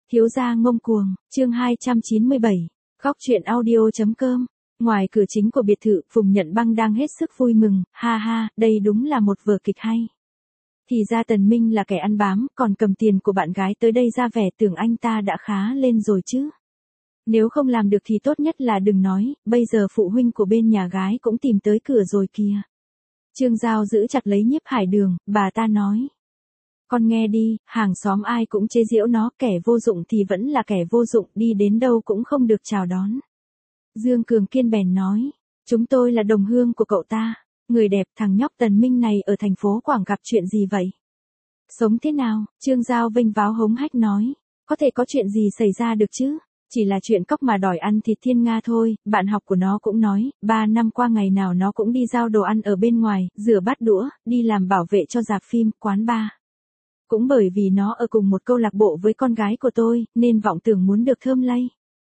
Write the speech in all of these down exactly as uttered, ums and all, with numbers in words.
Thiếu gia ngông cuồng, chương hai trăm chín mươi bảy, góc truyện audio.com. Ngoài cửa chính của biệt thự, Phùng Nhận Băng đang hết sức vui mừng, ha ha, đây đúng là một vở kịch hay. Thì ra Tần Minh là kẻ ăn bám, còn cầm tiền của bạn gái tới đây ra vẻ tưởng anh ta đã khá lên rồi chứ. Nếu không làm được thì tốt nhất là đừng nói, bây giờ phụ huynh của bên nhà gái cũng tìm tới cửa rồi kìa. Trương Giao giữ chặt lấy Nhiếp Hải Đường, bà ta nói. Con nghe đi, hàng xóm ai cũng chế giễu nó, kẻ vô dụng thì vẫn là kẻ vô dụng, đi đến đâu cũng không được chào đón. Dương Cường Kiên bèn nói, chúng tôi là đồng hương của cậu ta, người đẹp thằng nhóc Tần Minh này ở thành phố Quảng gặp chuyện gì vậy? Sống thế nào? Trương Giao vênh váo hống hách nói, có thể có chuyện gì xảy ra được chứ? Chỉ là chuyện cóc mà đòi ăn thịt thiên nga thôi, bạn học của nó cũng nói, ba năm qua ngày nào nó cũng đi giao đồ ăn ở bên ngoài, rửa bát đũa, đi làm bảo vệ cho rạp phim, quán bar. Cũng bởi vì nó ở cùng một câu lạc bộ với con gái của tôi, nên vọng tưởng muốn được thơm lây.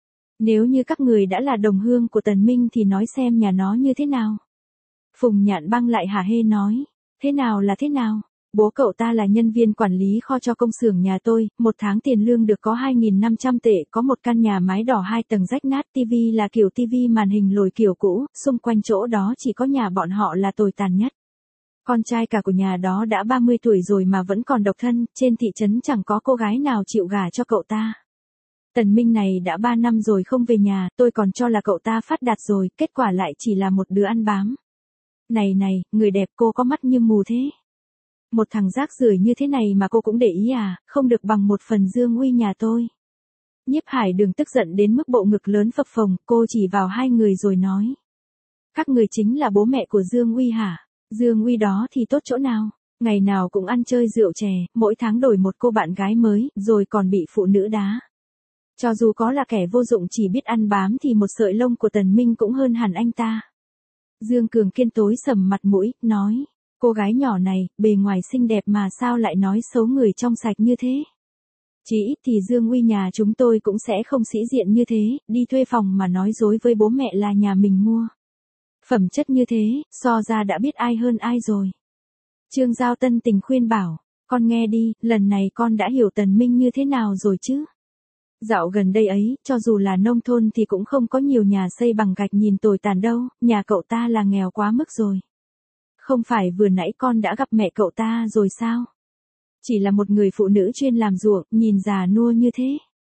Nếu như các người đã là đồng hương của Tần Minh thì nói xem nhà nó như thế nào. Phùng Nhạn Băng lại hả hê nói, thế nào là thế nào? Bố cậu ta là nhân viên quản lý kho cho công xưởng nhà tôi, một tháng tiền lương được có hai nghìn năm trăm tệ, có một căn nhà mái đỏ hai tầng rách nát, tivi là kiểu tivi màn hình lồi kiểu cũ, xung quanh chỗ đó chỉ có nhà bọn họ là tồi tàn nhất. Con trai cả của nhà đó đã ba mươi tuổi rồi mà vẫn còn độc thân, trên thị trấn chẳng có cô gái nào chịu gả cho cậu ta. Tần Minh này đã ba năm rồi không về nhà, tôi còn cho là cậu ta phát đạt rồi, kết quả lại chỉ là một đứa ăn bám. Này này, người đẹp cô có mắt như mù thế. Một thằng rác rưởi như thế này mà cô cũng để ý à, không được bằng một phần Dương Uy nhà tôi. Nhiếp Hải Đường tức giận đến mức bộ ngực lớn phập phồng, cô chỉ vào hai người rồi nói. Các người chính là bố mẹ của Dương Uy hả? Dương Uy đó thì tốt chỗ nào? Ngày nào cũng ăn chơi rượu chè, mỗi tháng đổi một cô bạn gái mới, rồi còn bị phụ nữ đá. Cho dù có là kẻ vô dụng chỉ biết ăn bám thì một sợi lông của Tần Minh cũng hơn hẳn anh ta. Dương Cường Kiên tối sầm mặt mũi, nói. Cô gái nhỏ này, bề ngoài xinh đẹp mà sao lại nói xấu người trong sạch như thế? Chỉ ít thì Dương Uy nhà chúng tôi cũng sẽ không sĩ diện như thế, đi thuê phòng mà nói dối với bố mẹ là nhà mình mua. Phẩm chất như thế, so ra đã biết ai hơn ai rồi. Trương Giao tân tình khuyên bảo, con nghe đi, lần này con đã hiểu Tần Minh như thế nào rồi chứ? Dạo gần đây ấy, cho dù là nông thôn thì cũng không có nhiều nhà xây bằng gạch nhìn tồi tàn đâu, nhà cậu ta là nghèo quá mức rồi. Không phải vừa nãy con đã gặp mẹ cậu ta rồi sao? Chỉ là một người phụ nữ chuyên làm ruộng, nhìn già nua như thế.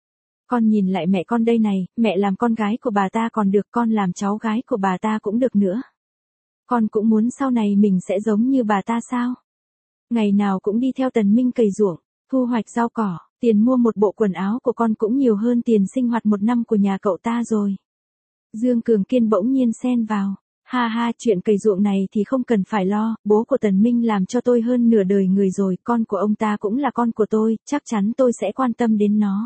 Con nhìn lại mẹ con đây này, mẹ làm con gái của bà ta còn được, con làm cháu gái của bà ta cũng được nữa. Con cũng muốn sau này mình sẽ giống như bà ta sao? Ngày nào cũng đi theo Tần Minh cày ruộng, thu hoạch rau cỏ, tiền mua một bộ quần áo của con cũng nhiều hơn tiền sinh hoạt một năm của nhà cậu ta rồi. Dương Cường Kiên bỗng nhiên xen vào. Ha ha, chuyện cày ruộng này thì không cần phải lo, bố của Tần Minh làm cho tôi hơn nửa đời người rồi, con của ông ta cũng là con của tôi, chắc chắn tôi sẽ quan tâm đến nó.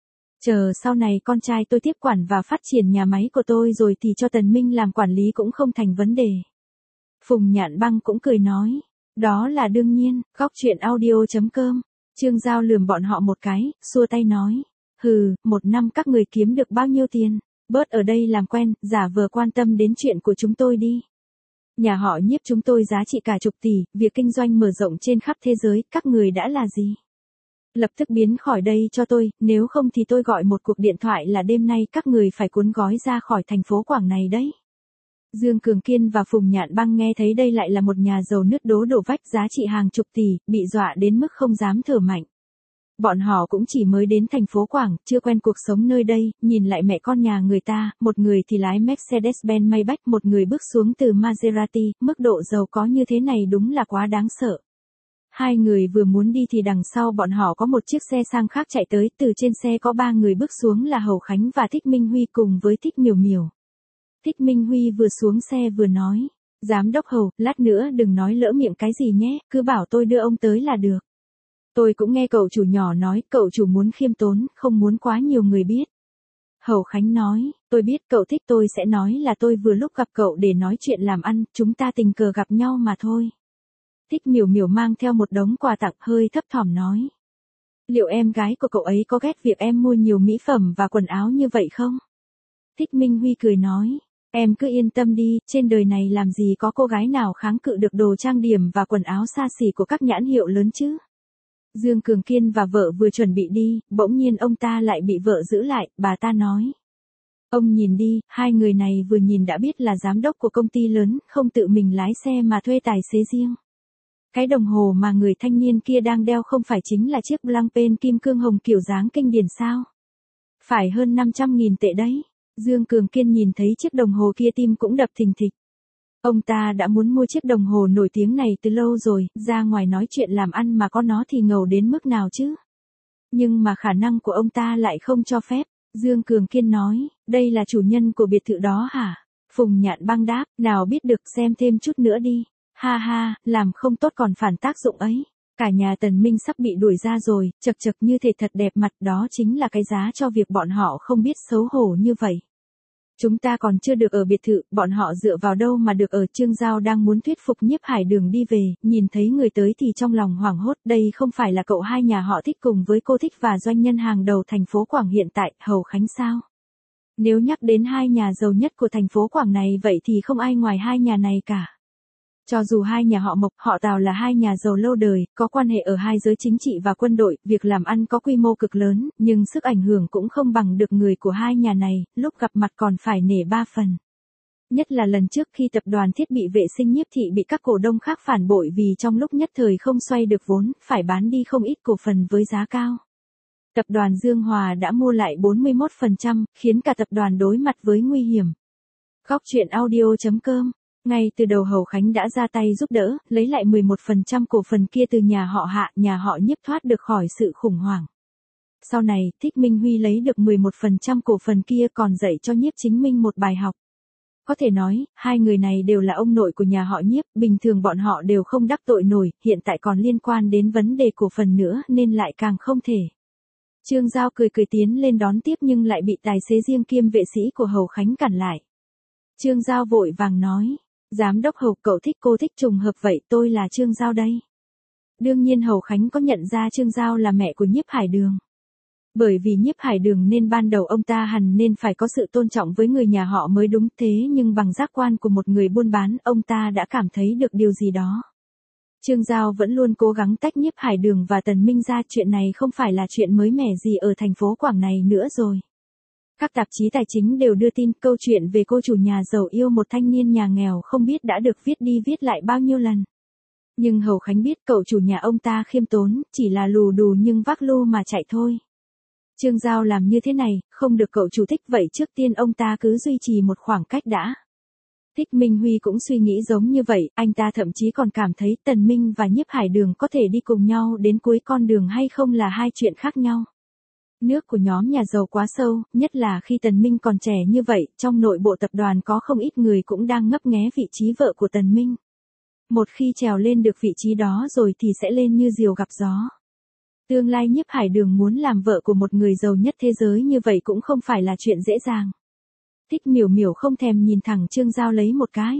Chờ sau này con trai tôi tiếp quản và phát triển nhà máy của tôi rồi thì cho Tần Minh làm quản lý cũng không thành vấn đề. Phùng Nhạn Băng cũng cười nói, đó là đương nhiên, góc truyện audio.com. Trương Giao lườm bọn họ một cái, xua tay nói, hừ, một năm các người kiếm được bao nhiêu tiền? Bớt ở đây làm quen, giả vờ quan tâm đến chuyện của chúng tôi đi. Nhà họ Nhiếp chúng tôi giá trị cả chục tỷ, việc kinh doanh mở rộng trên khắp thế giới, các người đã là gì? Lập tức biến khỏi đây cho tôi, nếu không thì tôi gọi một cuộc điện thoại là đêm nay các người phải cuốn gói ra khỏi thành phố Quảng này đấy. Dương Cường Kiên và Phùng Nhạn Băng nghe thấy đây lại là một nhà giàu nứt đố đổ vách giá trị hàng chục tỷ, bị dọa đến mức không dám thở mạnh. Bọn họ cũng chỉ mới đến thành phố Quảng, chưa quen cuộc sống nơi đây, nhìn lại mẹ con nhà người ta, một người thì lái Mercedes-Benz Maybach, một người bước xuống từ Maserati, mức độ giàu có như thế này đúng là quá đáng sợ. Hai người vừa muốn đi thì đằng sau bọn họ có một chiếc xe sang khác chạy tới, từ trên xe có ba người bước xuống là Hầu Khánh và Thích Minh Huy cùng với Thích Miểu Miểu. Thích Minh Huy vừa xuống xe vừa nói, giám đốc Hầu, lát nữa đừng nói lỡ miệng cái gì nhé, cứ bảo tôi đưa ông tới là được. Tôi cũng nghe cậu chủ nhỏ nói, cậu chủ muốn khiêm tốn, không muốn quá nhiều người biết. Hầu Khánh nói, tôi biết cậu thích tôi sẽ nói là tôi vừa lúc gặp cậu để nói chuyện làm ăn, chúng ta tình cờ gặp nhau mà thôi. Thích Miểu Miểu mang theo một đống quà tặng hơi thấp thỏm nói. Liệu em gái của cậu ấy có ghét việc em mua nhiều mỹ phẩm và quần áo như vậy không? Thích Minh Huy cười nói, em cứ yên tâm đi, trên đời này làm gì có cô gái nào kháng cự được đồ trang điểm và quần áo xa xỉ của các nhãn hiệu lớn chứ? Dương Cường Kiên và vợ vừa chuẩn bị đi, bỗng nhiên ông ta lại bị vợ giữ lại, bà ta nói. Ông nhìn đi, hai người này vừa nhìn đã biết là giám đốc của công ty lớn, không tự mình lái xe mà thuê tài xế riêng. Cái đồng hồ mà người thanh niên kia đang đeo không phải chính là chiếc Blancpain kim cương hồng kiểu dáng kinh điển sao? Phải hơn năm trăm nghìn tệ đấy. Dương Cường Kiên nhìn thấy chiếc đồng hồ kia tim cũng đập thình thịch. Ông ta đã muốn mua chiếc đồng hồ nổi tiếng này từ lâu rồi, ra ngoài nói chuyện làm ăn mà có nó thì ngầu đến mức nào chứ. Nhưng mà khả năng của ông ta lại không cho phép. Dương Cường Kiên nói, đây là chủ nhân của biệt thự đó hả? Phùng Nhạn Bang đáp, nào biết được, xem thêm chút nữa đi. Ha ha, làm không tốt còn phản tác dụng ấy. Cả nhà Tần Minh sắp bị đuổi ra rồi, chật chật như thể thật đẹp mặt, đó chính là cái giá cho việc bọn họ không biết xấu hổ như vậy. Chúng ta còn chưa được ở biệt thự, bọn họ dựa vào đâu mà được ở. Trương Giao đang muốn thuyết phục Nhiếp Hải Đường đi về, nhìn thấy người tới thì trong lòng hoảng hốt, đây không phải là cậu hai nhà họ Thích cùng với cô Thích và doanh nhân hàng đầu thành phố Quảng hiện tại, Hầu Khánh sao? Nếu nhắc đến hai nhà giàu nhất của thành phố Quảng này vậy thì không ai ngoài hai nhà này cả. Cho dù hai nhà họ Mộc, họ Tào là hai nhà giàu lâu đời, có quan hệ ở hai giới chính trị và quân đội, việc làm ăn có quy mô cực lớn, nhưng sức ảnh hưởng cũng không bằng được người của hai nhà này, lúc gặp mặt còn phải nể ba phần. Nhất là lần trước khi tập đoàn thiết bị vệ sinh Nhiếp Thị bị các cổ đông khác phản bội vì trong lúc nhất thời không xoay được vốn, phải bán đi không ít cổ phần với giá cao. Tập đoàn Dương Hòa đã mua lại bốn mươi mốt phần trăm, khiến cả tập đoàn đối mặt với nguy hiểm. Góc truyện audio chấm com. Ngay từ đầu Hầu Khánh đã ra tay giúp đỡ, lấy lại mười một phần trăm cổ phần kia từ nhà họ Hạ, nhà họ Nhiếp thoát được khỏi sự khủng hoảng. Sau này, Thích Minh Huy lấy được mười một phần trăm cổ phần kia còn dạy cho Nhiếp Chính Minh một bài học. Có thể nói, hai người này đều là ông nội của nhà họ Nhiếp, bình thường bọn họ đều không đắc tội nổi, hiện tại còn liên quan đến vấn đề cổ phần nữa nên lại càng không thể. Trương Giao cười cười tiến lên đón tiếp nhưng lại bị tài xế riêng kiêm vệ sĩ của Hầu Khánh cản lại. Trương Giao vội vàng nói. Giám đốc Hầu, cậu thích cô thích trùng hợp vậy, tôi là Trương Giao đây. Đương nhiên Hầu Khánh có nhận ra Trương Giao là mẹ của Nhiếp Hải Đường. Bởi vì Nhiếp Hải Đường nên ban đầu ông ta hẳn nên phải có sự tôn trọng với người nhà họ mới đúng, thế nhưng bằng giác quan của một người buôn bán, ông ta đã cảm thấy được điều gì đó. Trương Giao vẫn luôn cố gắng tách Nhiếp Hải Đường và Tần Minh ra, chuyện này không phải là chuyện mới mẻ gì ở thành phố Quảng này nữa rồi. Các tạp chí tài chính đều đưa tin câu chuyện về cô chủ nhà giàu yêu một thanh niên nhà nghèo không biết đã được viết đi viết lại bao nhiêu lần. Nhưng Hầu Khánh biết cậu chủ nhà ông ta khiêm tốn, chỉ là lù đù nhưng vác lu mà chạy thôi. Trương Giao làm như thế này, không được cậu chủ thích, vậy trước tiên ông ta cứ duy trì một khoảng cách đã. Thích Minh Huy cũng suy nghĩ giống như vậy, anh ta thậm chí còn cảm thấy Tần Minh và Nhiếp Hải Đường có thể đi cùng nhau đến cuối con đường hay không là hai chuyện khác nhau. Nước của nhóm nhà giàu quá sâu, nhất là khi Tần Minh còn trẻ như vậy, trong nội bộ tập đoàn có không ít người cũng đang ngấp nghé vị trí vợ của Tần Minh. Một khi trèo lên được vị trí đó rồi thì sẽ lên như diều gặp gió. Tương lai Nhiếp Hải Đường muốn làm vợ của một người giàu nhất thế giới như vậy cũng không phải là chuyện dễ dàng. Thích Miểu Miểu không thèm nhìn thẳng Trương Giao lấy một cái.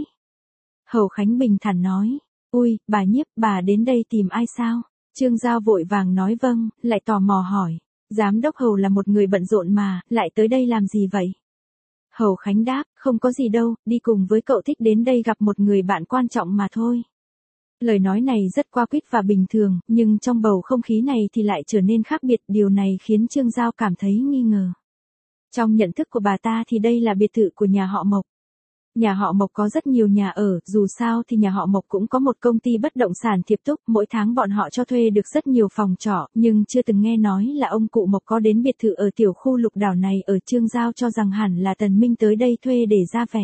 Hầu Khánh bình thản nói, ui, bà Nhiếp, bà đến đây tìm ai sao? Trương Giao vội vàng nói vâng, lại tò mò hỏi. Giám đốc Hầu là một người bận rộn mà, lại tới đây làm gì vậy? Hầu Khánh đáp, không có gì đâu, đi cùng với cậu Thích đến đây gặp một người bạn quan trọng mà thôi. Lời nói này rất qua quýt và bình thường, nhưng trong bầu không khí này thì lại trở nên khác biệt, điều này khiến Trương Giao cảm thấy nghi ngờ. Trong nhận thức của bà ta thì đây là biệt thự của nhà họ Mộc. Nhà họ Mộc có rất nhiều nhà ở, dù sao thì nhà họ Mộc cũng có một công ty bất động sản Thiệp Túc, mỗi tháng bọn họ cho thuê được rất nhiều phòng trọ, nhưng chưa từng nghe nói là ông cụ Mộc có đến biệt thự ở tiểu khu Lục Đảo này. Ở Trương Giao cho rằng hẳn là Tần Minh tới đây thuê để ra vẻ.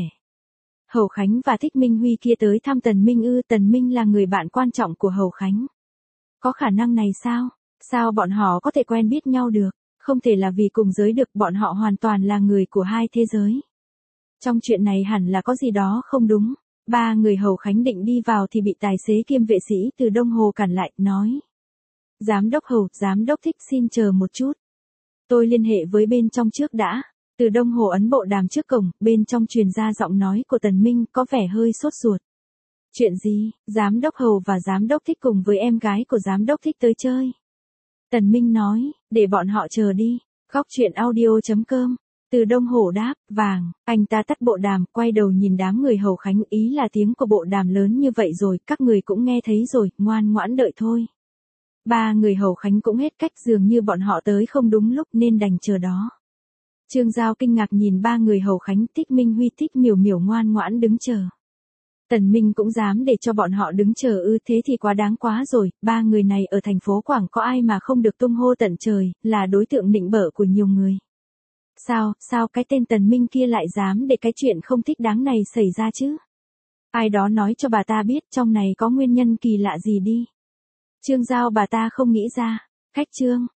Hầu Khánh và Thích Minh Huy kia tới thăm Tần Minh ư? Tần Minh là người bạn quan trọng của Hầu Khánh. Có khả năng này sao? Sao bọn họ có thể quen biết nhau được? Không thể là vì cùng giới được, bọn họ hoàn toàn là người của hai thế giới. Trong chuyện này hẳn là có gì đó không đúng. Ba người Hầu Khánh định đi vào thì bị tài xế kiêm vệ sĩ từ Đông Hồ cản lại, nói. Giám đốc Hầu, giám đốc Thích xin chờ một chút. Tôi liên hệ với bên trong trước đã. Từ Đông Hồ ấn bộ đàm trước cổng, bên trong truyền ra giọng nói của Tần Minh có vẻ hơi sốt ruột. Chuyện gì? Giám đốc Hầu và giám đốc Thích cùng với em gái của giám đốc Thích tới chơi. Tần Minh nói, để bọn họ chờ đi. Góc truyện audio chấm com. Từ Đông Hồ đáp, vàng, anh ta tắt bộ đàm, quay đầu nhìn đám người Hầu Khánh, ý là tiếng của bộ đàm lớn như vậy rồi, các người cũng nghe thấy rồi, ngoan ngoãn đợi thôi. Ba người hầu khánh cũng hết cách, dường như bọn họ tới không đúng lúc nên đành chờ đó. Trương Giao kinh ngạc nhìn ba người hầu khánh, Thích Minh Huy Thích Miểu Miểu ngoan ngoãn đứng chờ. Tần Minh cũng dám để cho bọn họ đứng chờ ư, thế thì quá đáng quá rồi, ba người này ở thành phố Quảng có ai mà không được tung hô tận trời, là đối tượng nịnh bợ của nhiều người. Sao, sao cái tên Tần Minh kia lại dám để cái chuyện không thích đáng này xảy ra chứ? Ai đó nói cho bà ta biết trong này có nguyên nhân kỳ lạ gì đi. Trương Giao bà ta không nghĩ ra. Khách Trương,